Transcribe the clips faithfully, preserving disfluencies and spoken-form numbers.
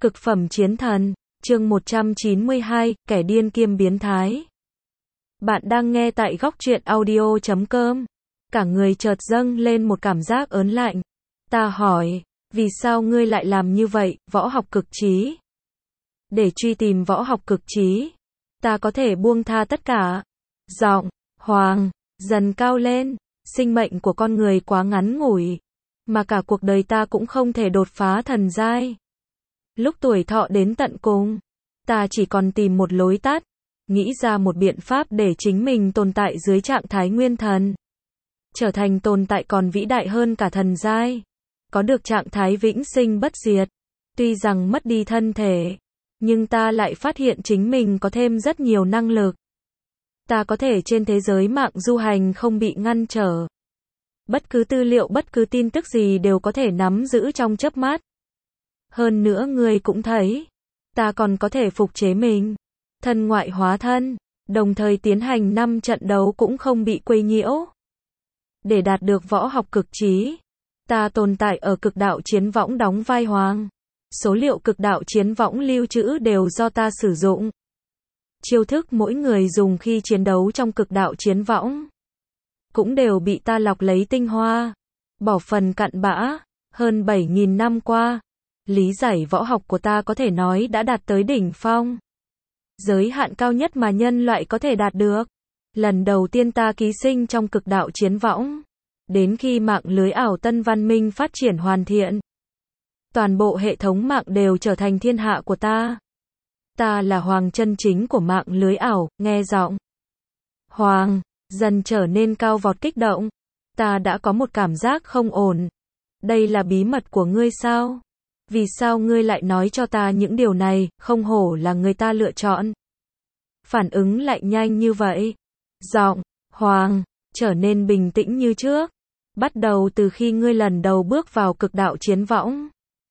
Cực phẩm chiến thần, chương một trăm chín mươi hai, kẻ điên kiêm biến thái. Bạn đang nghe tại góc truyện audio chấm com. Cả người chợt dâng lên một cảm giác ớn lạnh. Ta hỏi, vì sao ngươi lại làm như vậy, võ học cực trí? Để truy tìm võ học cực trí, ta có thể buông tha tất cả. Giọng Hoàng dần cao lên, sinh mệnh của con người quá ngắn ngủi, mà cả cuộc đời ta cũng không thể đột phá thần giai. Lúc tuổi thọ đến tận cùng, ta chỉ còn tìm một lối tắt, nghĩ ra một biện pháp để chính mình tồn tại dưới trạng thái nguyên thần, trở thành tồn tại còn vĩ đại hơn cả thần giai, có được trạng thái vĩnh sinh bất diệt. Tuy rằng mất đi thân thể, nhưng ta lại phát hiện chính mình có thêm rất nhiều năng lực. Ta có thể trên thế giới mạng du hành không bị ngăn trở. Bất cứ tư liệu, bất cứ tin tức gì đều có thể nắm giữ trong chớp mắt. Hơn nữa ngươi cũng thấy, ta còn có thể phục chế mình, thân ngoại hóa thân, đồng thời tiến hành năm trận đấu cũng không bị quấy nhiễu. Để đạt được võ học cực trí, ta tồn tại ở cực đạo chiến võng đóng vai hoàng. Số liệu cực đạo chiến võng lưu trữ đều do ta sử dụng. Chiêu thức mỗi người dùng khi chiến đấu trong cực đạo chiến võng cũng đều bị ta lọc lấy tinh hoa, bỏ phần cặn bã. Hơn bảy nghìn năm qua, lý giải võ học của ta có thể nói đã đạt tới đỉnh phong. Giới hạn cao nhất mà nhân loại có thể đạt được. Lần đầu tiên ta ký sinh trong cực đạo chiến võng, đến khi mạng lưới ảo tân văn minh phát triển hoàn thiện, toàn bộ hệ thống mạng đều trở thành thiên hạ của ta. Ta là hoàng chân chính của mạng lưới ảo. Nghe giọng Hoàng dần trở nên cao vọt kích động, ta đã có một cảm giác không ổn. Đây là bí mật của ngươi sao? Vì sao ngươi lại nói cho ta những điều này? Không hổ là người ta lựa chọn. Phản ứng lại nhanh như vậy. Giọng Hoàng trở nên bình tĩnh như trước. Bắt đầu từ khi ngươi lần đầu bước vào cực đạo chiến võng,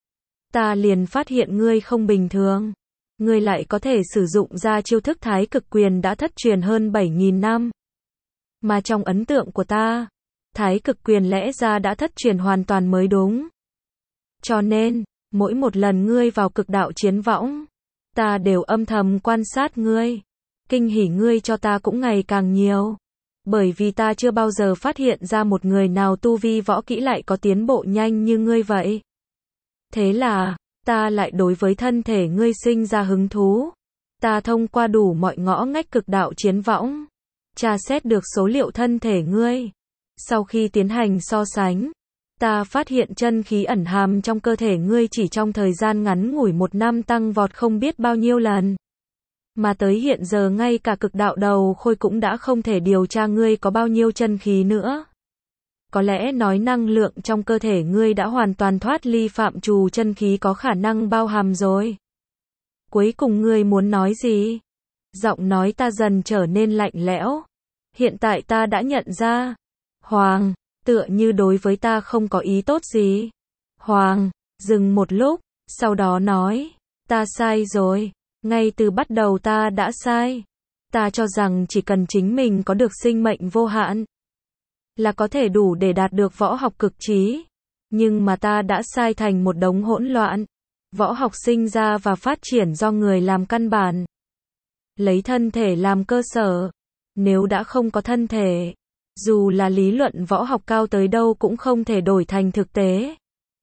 ta liền phát hiện ngươi không bình thường. Ngươi lại có thể sử dụng ra chiêu thức thái cực quyền đã thất truyền hơn bảy nghìn năm. Mà trong ấn tượng của ta, thái cực quyền lẽ ra đã thất truyền hoàn toàn mới đúng. Cho nên, mỗi một lần ngươi vào cực đạo chiến võng, ta đều âm thầm quan sát ngươi. Kinh hỉ ngươi cho ta cũng ngày càng nhiều. Bởi vì ta chưa bao giờ phát hiện ra một người nào tu vi võ kỹ lại có tiến bộ nhanh như ngươi vậy. Thế là, ta lại đối với thân thể ngươi sinh ra hứng thú. Ta thông qua đủ mọi ngõ ngách cực đạo chiến võng, tra xét được số liệu thân thể ngươi. Sau khi tiến hành so sánh, ta phát hiện chân khí ẩn hàm trong cơ thể ngươi chỉ trong thời gian ngắn ngủi một năm tăng vọt không biết bao nhiêu lần. Mà tới hiện giờ ngay cả cực đạo đầu khôi cũng đã không thể điều tra ngươi có bao nhiêu chân khí nữa. Có lẽ nói năng lượng trong cơ thể ngươi đã hoàn toàn thoát ly phạm trù chân khí có khả năng bao hàm rồi. Cuối cùng ngươi muốn nói gì? Giọng nói ta dần trở nên lạnh lẽo. Hiện tại ta đã nhận ra, Hoàng tựa như đối với ta không có ý tốt gì. Hoàng dừng một lúc, sau đó nói, ta sai rồi. Ngay từ bắt đầu ta đã sai. Ta cho rằng chỉ cần chính mình có được sinh mệnh vô hạn, là có thể đủ để đạt được võ học cực trí. Nhưng mà ta đã sai thành một đống hỗn loạn. Võ học sinh ra và phát triển do người làm căn bản, lấy thân thể làm cơ sở. Nếu đã không có thân thể, dù là lý luận võ học cao tới đâu cũng không thể đổi thành thực tế.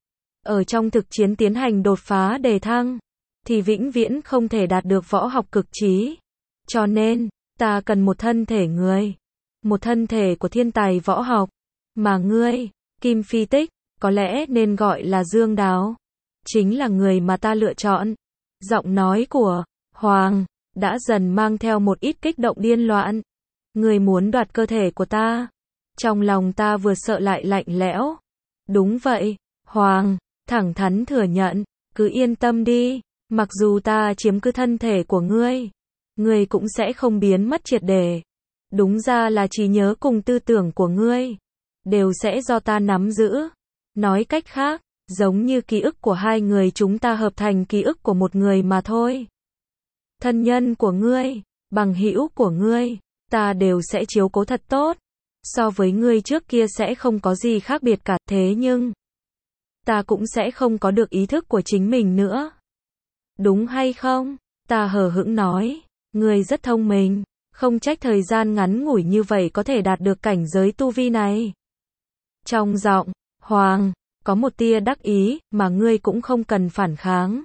Ở trong thực chiến tiến hành đột phá đề thăng, thì vĩnh viễn không thể đạt được võ học cực trí. Cho nên, ta cần một thân thể người. Một thân thể của thiên tài võ học. Mà ngươi, Kim Phi Tích, có lẽ nên gọi là Dương Đáo, chính là người mà ta lựa chọn. Giọng nói của Hoàng đã dần mang theo một ít kích động điên loạn. Ngươi muốn đoạt cơ thể của ta? Trong lòng ta vừa sợ lại lạnh lẽo. Đúng vậy, Hoàng thẳng thắn thừa nhận. Cứ yên tâm đi, mặc dù ta chiếm cứ thân thể của ngươi, ngươi cũng sẽ không biến mất triệt để. Đúng ra là trí nhớ cùng tư tưởng của ngươi đều sẽ do ta nắm giữ. Nói cách khác, giống như ký ức của hai người chúng ta hợp thành ký ức của một người mà thôi. Thân nhân của ngươi, bằng hữu của ngươi, ta đều sẽ chiếu cố thật tốt. So với ngươi trước kia sẽ không có gì khác biệt cả. Thế nhưng, ta cũng sẽ không có được ý thức của chính mình nữa. đúng hay không? Ta hờ hững nói, ngươi rất thông minh, không trách thời gian ngắn ngủi như vậy có thể đạt được cảnh giới tu vi này. Trong giọng Hoàng có một tia đắc ý, mà ngươi cũng không cần phản kháng.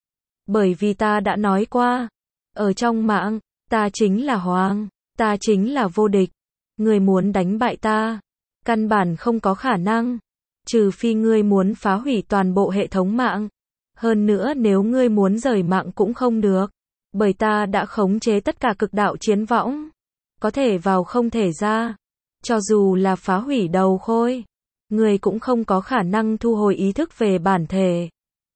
Bởi vì ta đã nói qua, ở trong mạng, ta chính là Hoàng, ta chính là vô địch. Ngươi muốn đánh bại ta, căn bản không có khả năng, trừ phi ngươi muốn phá hủy toàn bộ hệ thống mạng. Hơn nữa nếu ngươi muốn rời mạng cũng không được, bởi ta đã khống chế tất cả cực đạo chiến võng, có thể vào không thể ra. Cho dù là phá hủy đầu khôi, ngươi cũng không có khả năng thu hồi ý thức về bản thể.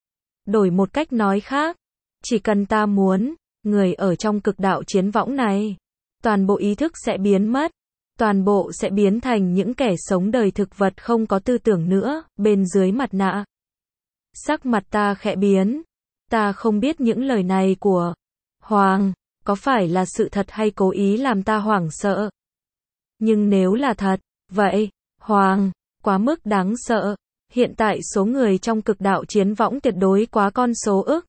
Đổi một cách nói khác, chỉ cần ta muốn, người ở trong cực đạo chiến võng này, toàn bộ ý thức sẽ biến mất, toàn bộ sẽ biến thành những kẻ sống đời thực vật không có tư tưởng nữa, bên dưới mặt nạ. Sắc mặt ta khẽ biến, ta không biết những lời này của Hoàng có phải là sự thật hay cố ý làm ta hoảng sợ. Nhưng nếu là thật, vậy, Hoàng quá mức đáng sợ. Hiện tại số người trong cực đạo chiến võng tuyệt đối quá con số ức.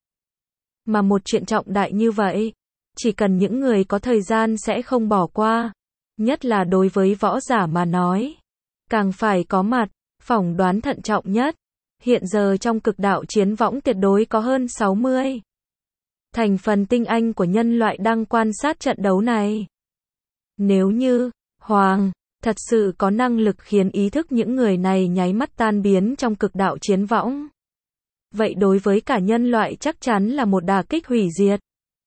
Mà một chuyện trọng đại như vậy, chỉ cần những người có thời gian sẽ không bỏ qua. Nhất là đối với võ giả mà nói, càng phải có mặt, phỏng đoán thận trọng nhất. Hiện giờ trong cực đạo chiến võng tuyệt đối có hơn sáu mươi thành phần tinh anh của nhân loại đang quan sát trận đấu này. Nếu như Hoàng thật sự có năng lực khiến ý thức những người này nháy mắt tan biến trong cực đạo chiến võng, vậy đối với cả nhân loại chắc chắn là một đả kích hủy diệt.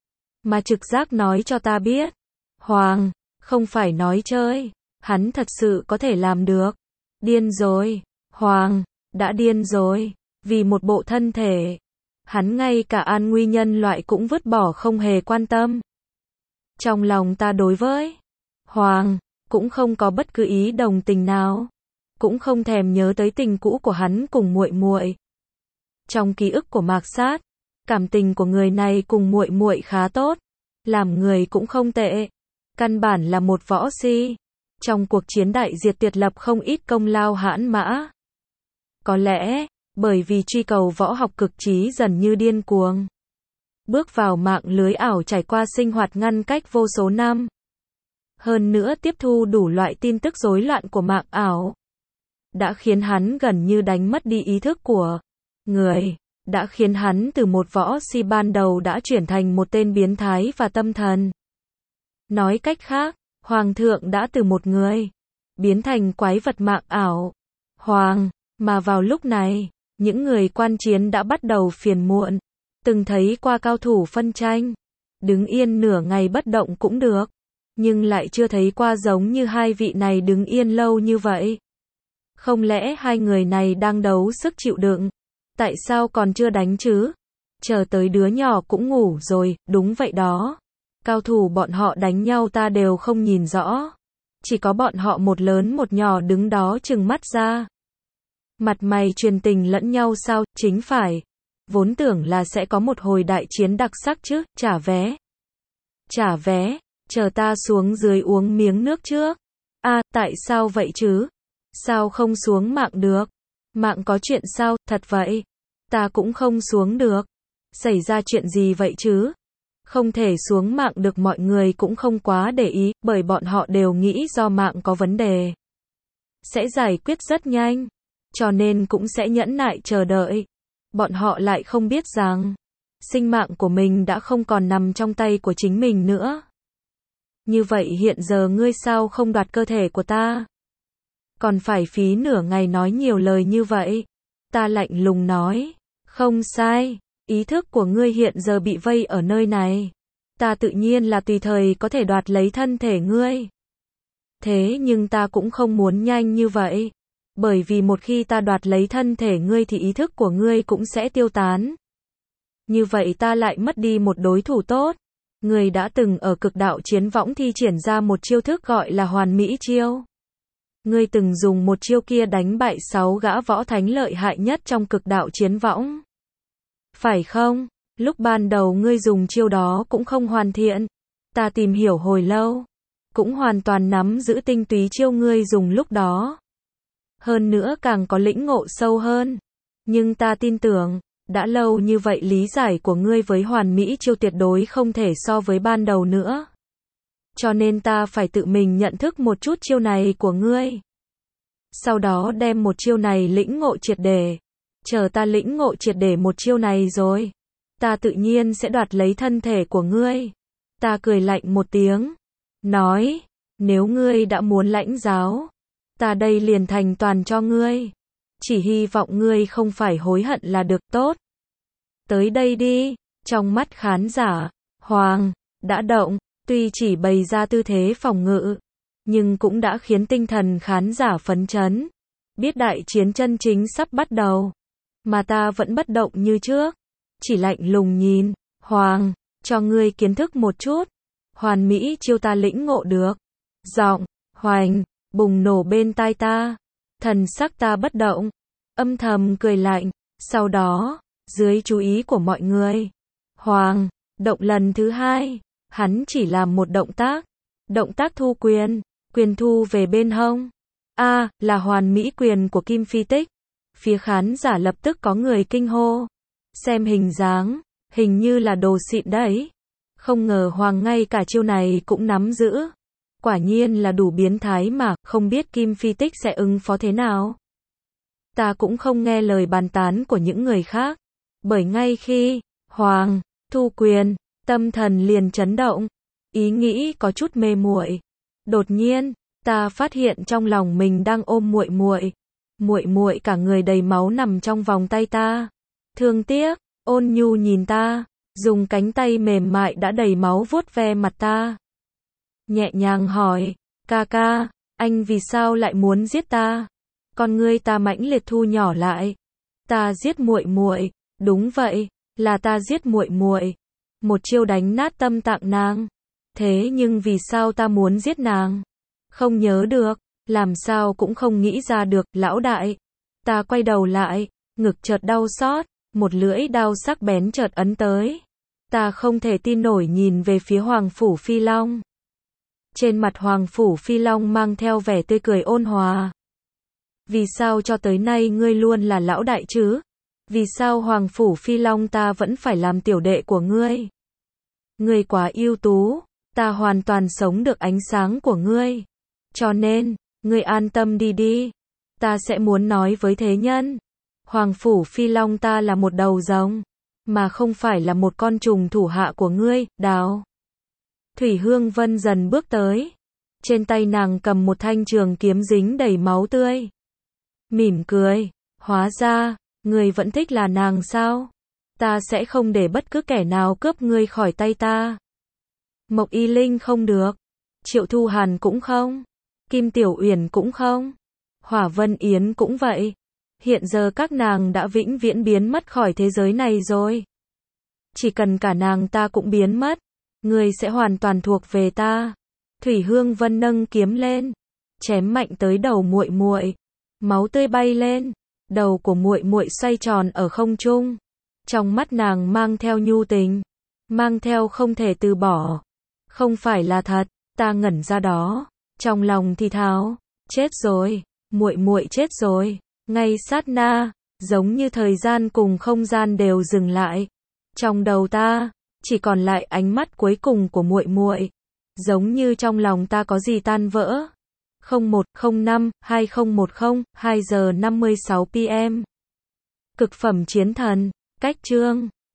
Mà trực giác nói cho ta biết, Hoàng không phải nói chơi, hắn thật sự có thể làm được. Điên rồi, Hoàng đã điên rồi, vì một bộ thân thể, hắn ngay cả an nguy nhân loại cũng vứt bỏ không hề quan tâm. Trong lòng ta đối với Hoàng cũng không có bất cứ ý đồng tình nào, cũng không thèm nhớ tới tình cũ của hắn cùng muội muội. Trong ký ức của Mạc Sát, cảm tình của người này cùng muội muội khá tốt, làm người cũng không tệ, căn bản là một võ si, trong cuộc chiến đại diệt tuyệt lập không ít công lao hãn mã. Có lẽ, bởi vì truy cầu võ học cực trí dần như điên cuồng, bước vào mạng lưới ảo trải qua sinh hoạt ngăn cách vô số năm. Hơn nữa tiếp thu đủ loại tin tức rối loạn của mạng ảo, đã khiến hắn gần như đánh mất đi ý thức của người, đã khiến hắn từ một võ si ban đầu đã chuyển thành một tên biến thái và tâm thần. Nói cách khác, Hoàng thượng đã từ một người biến thành quái vật mạng ảo. Hoàng, mà vào lúc này, những người quan chiến đã bắt đầu phiền muộn, từng thấy qua cao thủ phân tranh, đứng yên nửa ngày bất động cũng được, nhưng lại chưa thấy qua giống như hai vị này đứng yên lâu như vậy. Không lẽ hai người này đang đấu sức chịu đựng? Tại sao còn chưa đánh chứ? Chờ tới đứa nhỏ cũng ngủ rồi, đúng vậy đó. Cao thủ bọn họ đánh nhau ta đều không nhìn rõ. Chỉ có bọn họ một lớn một nhỏ đứng đó trừng mắt ra. Mặt mày truyền tình lẫn nhau sao, chính phải. Vốn tưởng là sẽ có một hồi đại chiến đặc sắc chứ, trả vé. Trả vé, chờ ta xuống dưới uống miếng nước trước. À, tại sao vậy chứ? Sao không xuống mạng được? Mạng có chuyện sao, thật vậy? Ta cũng không xuống được. Xảy ra chuyện gì vậy chứ? Không thể xuống mạng được, mọi người cũng không quá để ý, bởi bọn họ đều nghĩ do mạng có vấn đề. Sẽ giải quyết rất nhanh. Cho nên cũng sẽ nhẫn nại chờ đợi. Bọn họ lại không biết rằng, sinh mạng của mình đã không còn nằm trong tay của chính mình nữa. Như vậy hiện giờ ngươi sao không đoạt cơ thể của ta? Còn phải phí nửa ngày nói nhiều lời như vậy. Ta lạnh lùng nói, không sai, ý thức của ngươi hiện giờ bị vây ở nơi này. Ta tự nhiên là tùy thời có thể đoạt lấy thân thể ngươi. Thế nhưng ta cũng không muốn nhanh như vậy. Bởi vì một khi ta đoạt lấy thân thể ngươi thì ý thức của ngươi cũng sẽ tiêu tán. Như vậy ta lại mất đi một đối thủ tốt. Ngươi đã từng ở cực đạo chiến võng thi triển ra một chiêu thức gọi là hoàn mỹ chiêu. Ngươi từng dùng một chiêu kia đánh bại sáu gã võ thánh lợi hại nhất trong cực đạo chiến võng. Phải không? Lúc ban đầu ngươi dùng chiêu đó cũng không hoàn thiện. Ta tìm hiểu hồi lâu. Cũng hoàn toàn nắm giữ tinh túy chiêu ngươi dùng lúc đó. Hơn nữa càng có lĩnh ngộ sâu hơn. Nhưng ta tin tưởng, đã lâu như vậy lý giải của ngươi với hoàn mỹ chiêu tuyệt đối không thể so với ban đầu nữa. Cho nên ta phải tự mình nhận thức một chút chiêu này của ngươi. Sau đó đem một chiêu này lĩnh ngộ triệt để. Chờ ta lĩnh ngộ triệt để một chiêu này rồi, ta tự nhiên sẽ đoạt lấy thân thể của ngươi. Ta cười lạnh một tiếng, nói, nếu ngươi đã muốn lãnh giáo, ta đây liền thành toàn cho ngươi. Chỉ hy vọng ngươi không phải hối hận là được. Tốt. Tới đây đi. Trong mắt khán giả, Hoàng đã động, tuy chỉ bày ra tư thế phòng ngự, nhưng cũng đã khiến tinh thần khán giả phấn chấn. Biết đại chiến chân chính sắp bắt đầu, mà ta vẫn bất động như trước, chỉ lạnh lùng nhìn. Hoàng, cho ngươi kiến thức một chút. Hoàn mỹ chiêu ta lĩnh ngộ được. Giọng Hoành bùng nổ bên tai ta. Thần sắc ta bất động, âm thầm cười lạnh. Sau đó, dưới chú ý của mọi người, Hoàng động lần thứ hai. Hắn chỉ làm một động tác. Động tác thu quyền. Quyền thu về bên hông. A, à, là hoàn mỹ quyền của Kim Phi Tích. Phía khán giả lập tức có người kinh hô. Xem hình dáng, hình như là đồ xịn đấy. Không ngờ Hoàng ngay cả chiêu này cũng nắm giữ. Quả nhiên là đủ biến thái mà, không biết Kim Phi Tích sẽ ứng phó thế nào. Ta cũng không nghe lời bàn tán của những người khác. Bởi ngay khi Hoàng thu quyền, tâm thần liền chấn động. Ý nghĩ có chút mê muội. Đột nhiên, ta phát hiện trong lòng mình đang ôm muội muội. Muội muội cả người đầy máu nằm trong vòng tay ta. Thương tiếc, ôn nhu nhìn ta, dùng cánh tay mềm mại đã đầy máu vuốt ve mặt ta. Nhẹ nhàng hỏi, ca ca, anh vì sao lại muốn giết ta? Con ngươi ta mãnh liệt thu nhỏ lại. Ta giết muội muội, đúng vậy, là ta giết muội muội. Một chiêu đánh nát tâm tạng nàng. Thế nhưng vì sao ta muốn giết nàng? Không nhớ được, làm sao cũng không nghĩ ra được, lão đại. Ta quay đầu lại, ngực chợt đau xót, một lưỡi đao sắc bén chợt ấn tới. Ta không thể tin nổi nhìn về phía Hoàng Phủ Phi Long. Trên mặt Hoàng Phủ Phi Long mang theo vẻ tươi cười ôn hòa. Vì sao cho tới nay ngươi luôn là lão đại chứ? Vì sao Hoàng Phủ Phi Long ta vẫn phải làm tiểu đệ của ngươi? Ngươi quá ưu tú, ta hoàn toàn sống được ánh sáng của ngươi. Cho nên, ngươi an tâm đi đi. Ta sẽ muốn nói với thế nhân. Hoàng Phủ Phi Long ta là một đầu rồng, mà không phải là một con trùng thủ hạ của ngươi, Đào. Thủy Hương Vân dần bước tới. Trên tay nàng cầm một thanh trường kiếm dính đầy máu tươi. Mỉm cười, hóa ra, ngươi vẫn thích là nàng sao? Ta sẽ không để bất cứ kẻ nào cướp ngươi khỏi tay ta. Mộc Y Linh không được. Triệu Thu Hàn cũng không. Kim Tiểu Uyển cũng không. Hỏa Vân Yến cũng vậy. Hiện giờ các nàng đã vĩnh viễn biến mất khỏi thế giới này rồi. Chỉ cần cả nàng ta cũng biến mất, ngươi sẽ hoàn toàn thuộc về ta. Thủy Hương Vân nâng kiếm lên, chém mạnh tới đầu muội muội. Máu tươi bay lên, đầu của muội muội xoay tròn ở không trung. Trong mắt nàng mang theo nhu tình, mang theo không thể từ bỏ. Không phải là thật, ta ngẩn ra đó, trong lòng thì thào, chết rồi, muội muội chết rồi. Ngay sát na, giống như thời gian cùng không gian đều dừng lại. Trong đầu ta, chỉ còn lại ánh mắt cuối cùng của muội muội. Giống như trong lòng ta có gì tan vỡ. không một không năm hai không một không, hai giờ năm mươi sáu p m. Cực phẩm chiến thần, cách chương